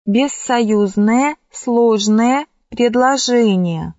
бессоюзные сложные предложения.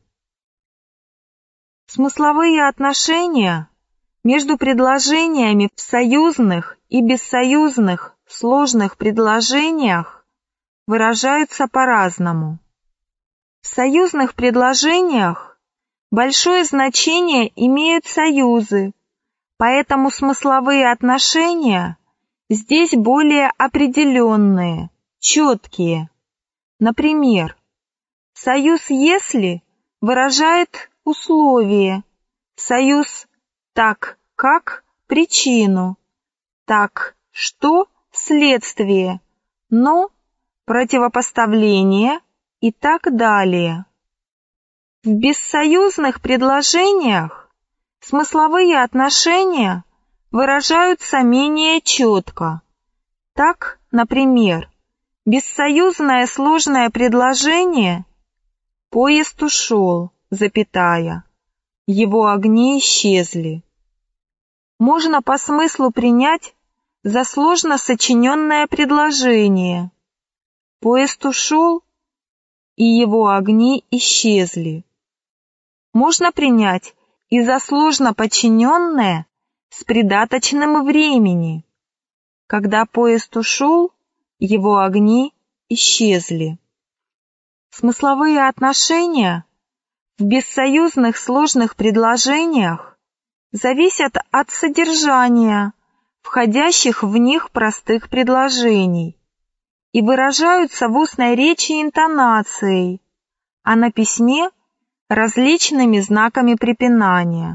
Смысловые отношения между предложениями в союзных и бессоюзных сложных предложениях выражаются по-разному. В союзных предложениях большое значение имеют союзы, поэтому смысловые отношения здесь более определенные, четкие. Например, союз «если» выражает условие, союз «так как» – причину, «так что» – следствие, «но» – противопоставление и так далее. В бессоюзных предложениях смысловые отношения выражаются менее четко. Так, например, бессоюзное сложное предложение «поезд ушел, запятая, его огни исчезли» можно по смыслу принять за сложно сочиненное предложение «поезд ушел, и его огни исчезли». Можно принять и за сложно подчиненное с придаточным времени, когда поезд ушел, его огни исчезли. Смысловые отношения в бессоюзных сложных предложениях зависят от содержания входящих в них простых предложений и выражаются в устной речи интонацией, а на письме – различными знаками препинания.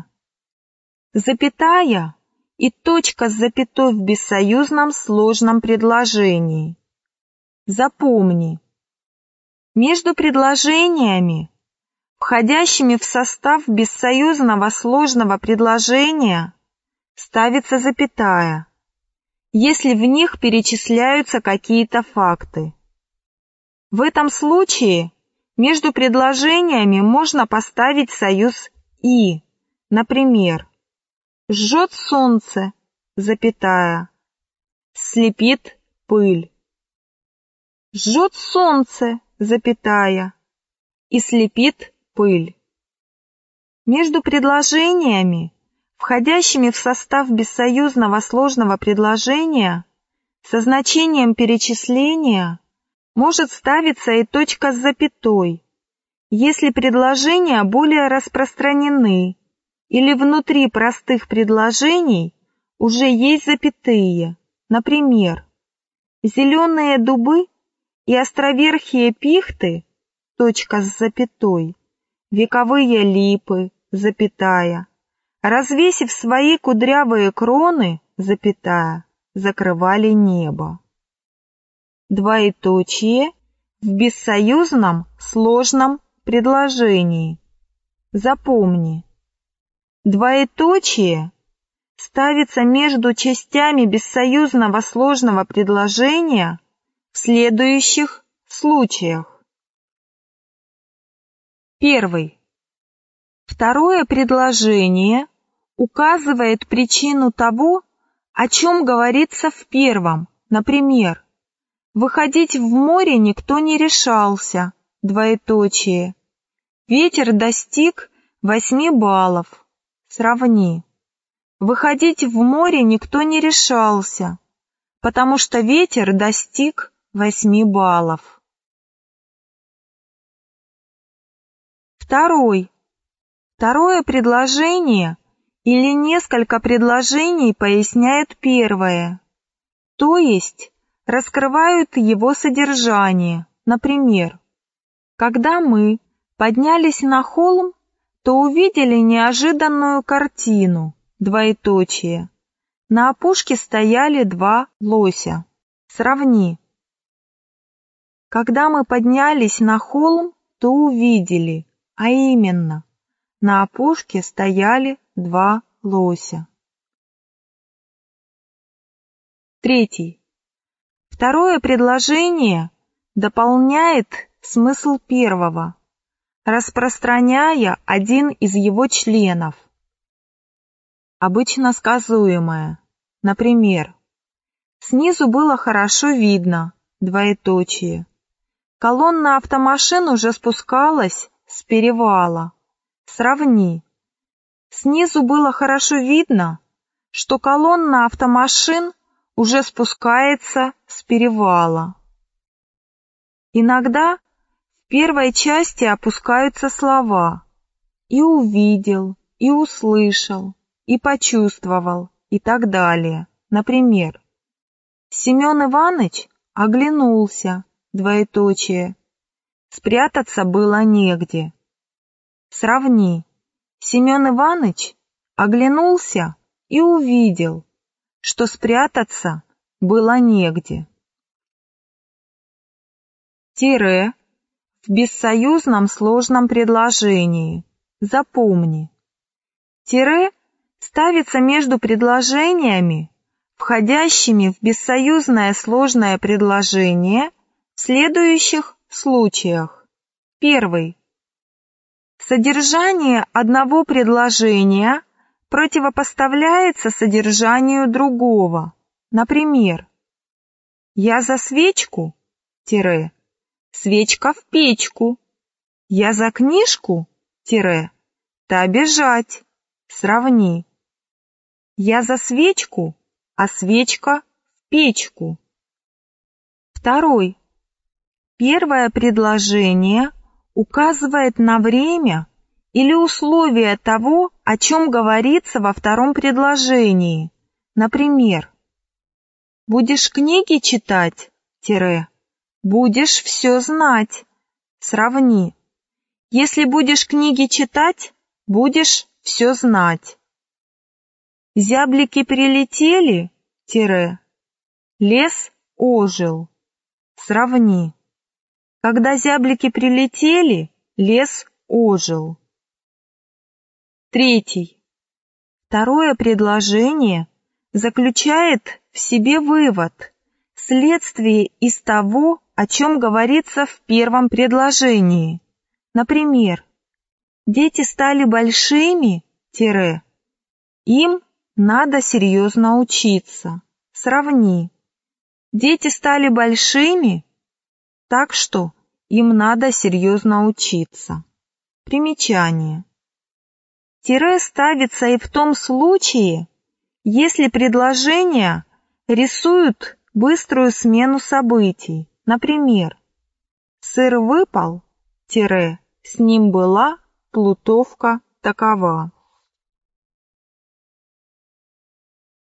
Запятая и точка с запятой в бессоюзном сложном предложении. Запомни, между предложениями, входящими в состав бессоюзного сложного предложения, ставится запятая, если в них перечисляются какие-то факты. В этом случае между предложениями можно поставить союз «и», например, «жжет солнце, запятая, слепит пыль». «Жжет солнце, запятая, и слепит пыль». Между предложениями, входящими в состав бессоюзного сложного предложения, со значением перечисления может ставиться и точка с запятой, если предложения более распространены или внутри простых предложений уже есть запятые. Например, зеленые дубы и островерхие пихты, точка с запятой, вековые липы, запятая, развесив свои кудрявые кроны, запятая, закрывали небо. Двоеточие в бессоюзном сложном предложении. Запомни, двоеточие ставится между частями бессоюзного сложного предложения в следующих случаях. Первый. Второе предложение указывает причину того, о чем говорится в первом. Например, выходить в море никто не решался, двоеточие. Ветер достиг 8 баллов. Сравни. Выходить в море никто не решался, потому что ветер достиг 8 баллов. Второе предложение или несколько предложений поясняют первое, то есть раскрывают его содержание. Например, когда мы поднялись на холм, то увидели неожиданную картину, двоеточие. На опушке стояли 2 лося. Сравни. Когда мы поднялись на холм, то увидели, а именно, на опушке стояли 2 лося. Третий. Второе предложение дополняет смысл первого, распространяя один из его членов. Обычно сказуемое. Например, снизу было хорошо видно, двоеточие, Колонна автомашин уже спускалась с перевала. Сравни. Снизу было хорошо видно, что колонна автомашин уже спускается с перевала. Иногда в первой части опускаются слова «и увидел», «и услышал», «и почувствовал» и так далее. Например, Семен Иваныч оглянулся, двоеточие. Спрятаться было негде. Сравни. Семен Иваныч оглянулся и увидел, что спрятаться было негде. Тире в бессоюзном сложном предложении. Запомни. Тире ставится между предложениями, входящими в бессоюзное сложное предложение в следующих случаях. Первый. Содержание одного предложения противопоставляется содержанию другого. Например, «Я за свечку, тире, свечка в печку. Я за книжку, тире, та бежать. Сравни. Я за свечку, а свечка в печку». Второй. Первое предложение указывает на время или условия того, о чем говорится во втором предложении. Например, «Будешь книги читать, тире, будешь все знать. Сравни. Если будешь книги читать, будешь все знать. Зяблики прилетели, тире, лес ожил. Сравни. Когда зяблики прилетели, лес ожил. Третий. Второе предложение заключает в себе вывод, следствие из того, о чем говорится в первом предложении. Например, дети стали большими, тире, им надо серьезно учиться. Сравни. Дети стали большими, так что им надо серьезно учиться. Примечание. Тире ставится и в том случае, если предложения рисуют быструю смену событий. Например, сыр выпал, тире, с ним была плутовка такова.